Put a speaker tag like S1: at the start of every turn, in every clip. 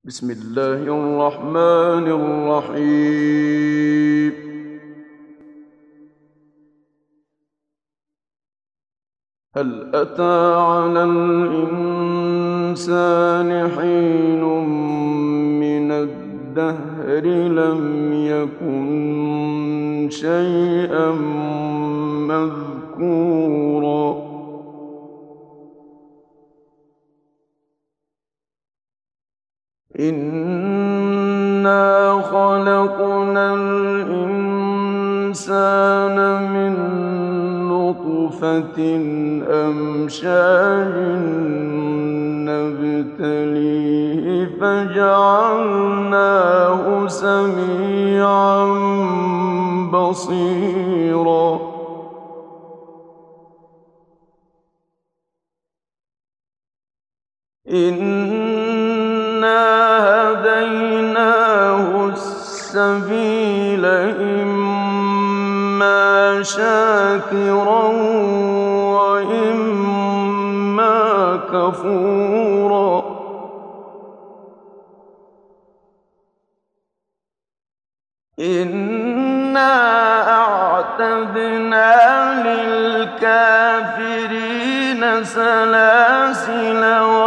S1: بسم الله الرحمن الرحيم. هل أتى على الإنسان حين من الدهر لم يكن شيئا مذكورا إنا خلقنا الإنسان من نطفة أمشاج نبتليه فجعلناه سميعا بصيرا إنا هديناه السبيل إما شاكرا وإما كفورا إنا أعتدنا للكافرين سلاسل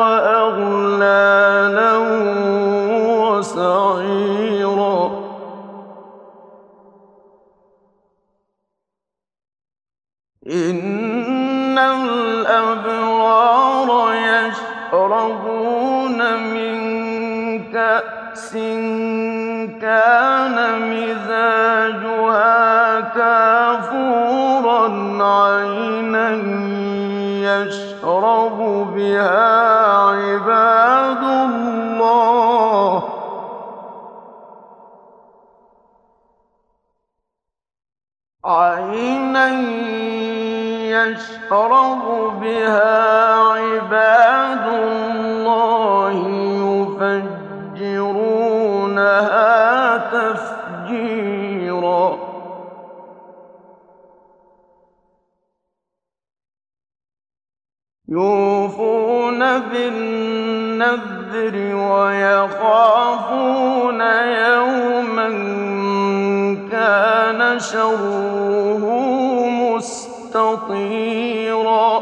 S1: وأغلالا وسعيرا إن الأبرار يشربون من كأس كان مزاجها كافورا عينا يشرب بها عباد الله عينا يشرب بها عباد الله يفجرونها تفجيرا يوفون بالنذر ويخافون يوما كان شره مستطيرا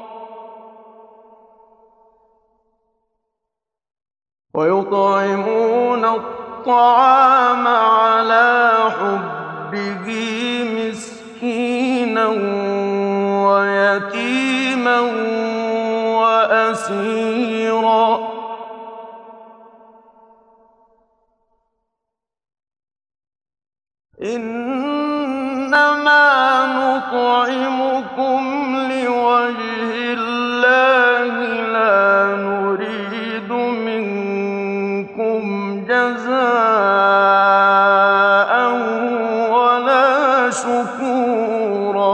S1: ويطعمون الطعام على حبه مسكينا ويتيما وأسيرا إنما نطعمكم لوجه الله لا نريد منكم جزاء ولا شكورا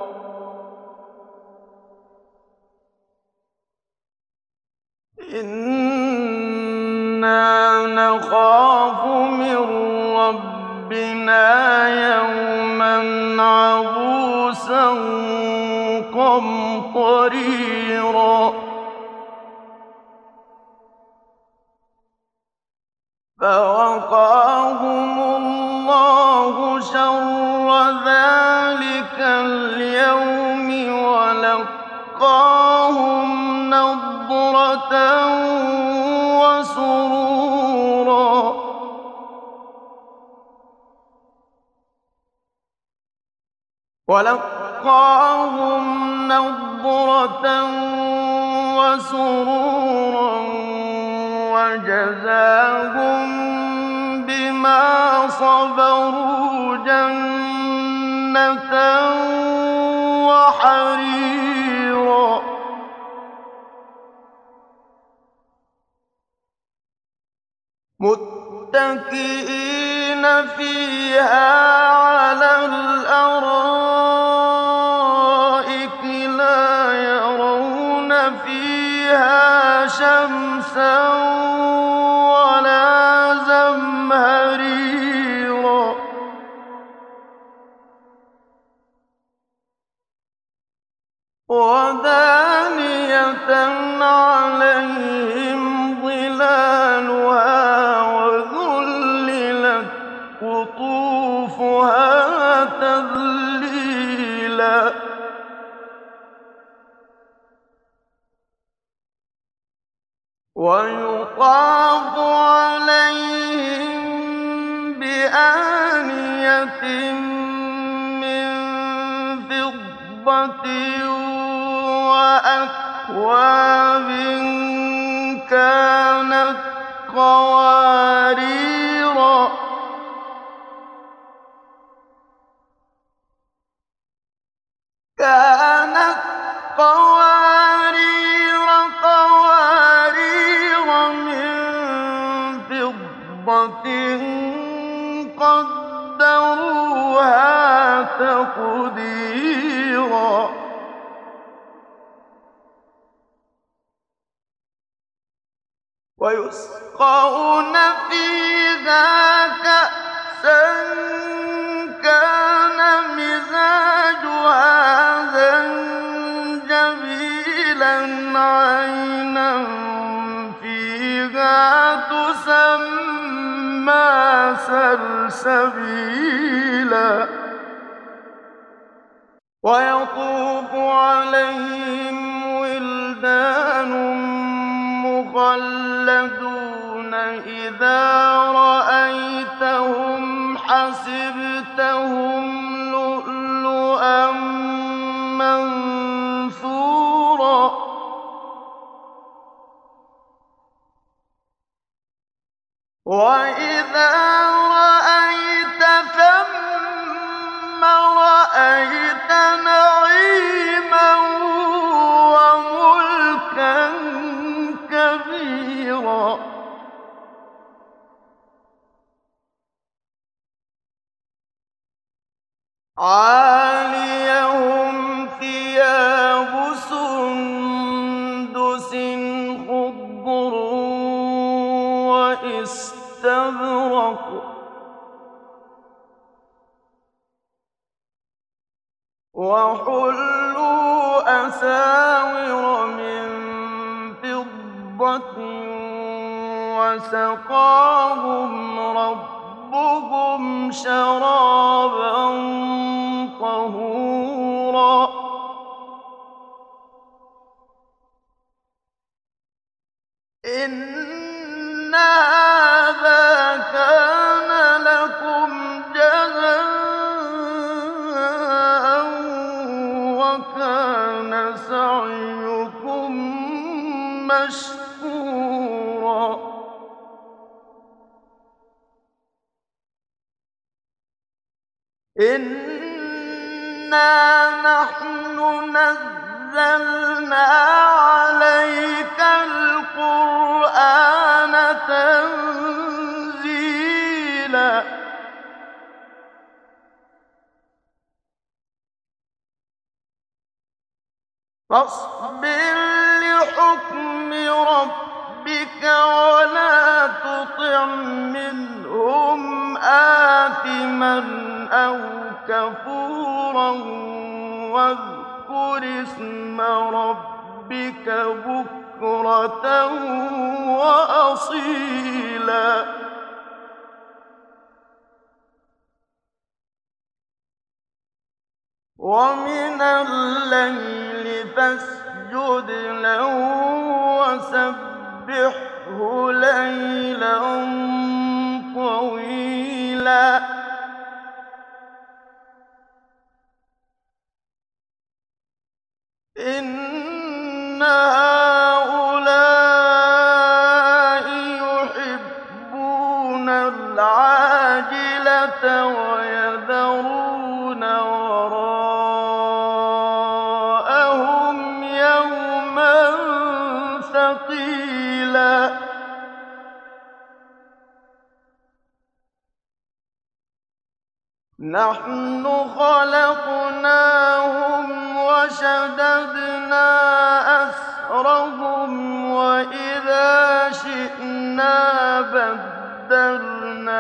S1: إنا نخاف من ربنا يوما عبوسا قمطريرا فوقاهم الله شر ذلك اليوم ولقاهم نضرة وسرورا وجزاهم بما صبروا جنة وحريرا متكئين فيها على الأرائك لا يرون فيها شمسا ولا زمهريرا ودانية عليهم ظلالها وَيُطَافُ عَلَيْهِم بِآنِيَةٍ مِّن فِضَّةٍ وَأَكْوَابٍ كَانَتْ قوارير من فِضَّةٍ قَدَّرُوهَا تَقْدِيرًا وَيُسْقَوْنَ فِيهَا كَأْسًا كَانَ مِزَاجُهَا زَنجَبِيلًا عَيْنًا فِيهَا تُسَمَّىٰ سَلْسَبِيلًا وَيَطُوفُ عَلَيْهِمْ وِلْدَانٌ مُّخَلَّدُونَ إِذَا رَأَيْتَهُمْ حَسِبْتَهُمْ لُؤْلُؤًا مَّنثُورًا وَإِذَا رَأَيْتَ ثَمَّ رَأَيْتَ نَعِيمًا وَمُلْكًا كَبِيرًا عَالِيَهُمْ ثِيَابُ سُندُسٍ خُضْرٌ وَإِسْتَبْرَقٌ وَحُلُّوا أَسَاوِرَ مِن فِضَّةٍ وَسَقَاهُمْ رَبُّهُمْ شَرَابًا طَهُورًا إِنَّ هَٰذَا كَانَ لَكُمْ جَزَاءً وَكَانَ سَعْيُكُم مَّشْكُورًا إِنَّا نَحْنُ نَزَّلْنَا عَلَيْكَ الْقُرْآنَ تَنزِيلًا فاصبر لحكم ربك ولا تطع منهم آثما أو كفورا واذكر اسم ربك بكرة وأصيلا ومن الليل فاسجد له وسبحه ليلا طويلا إن هؤلاء يحبون العاجلة ويذرون وراءهم يوما ثقيلا نحن خلقناهم وشددنا أسرهم وإذا شئنا بدلنا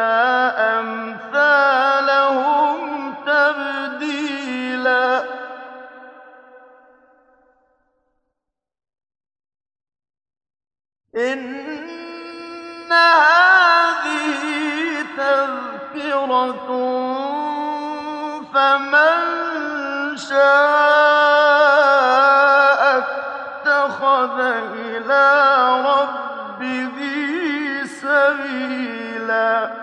S1: أمثالهم تبديلا إن هذه تذكرة فمن شاء اتخذ إلى ربه سبيلا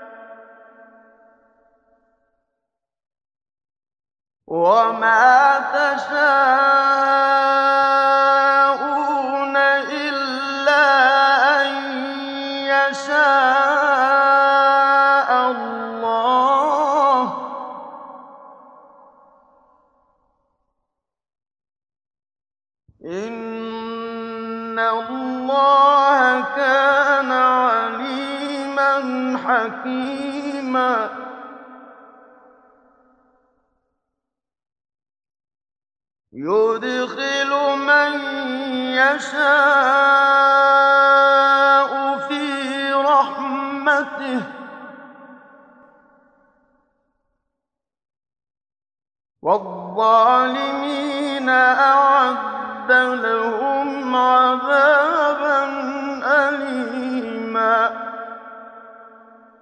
S1: وما تشاءون إلا أن يشاء الله إن الله كان عليما حكيما يدخل من يشاء في رحمته والظالمين أعد لهم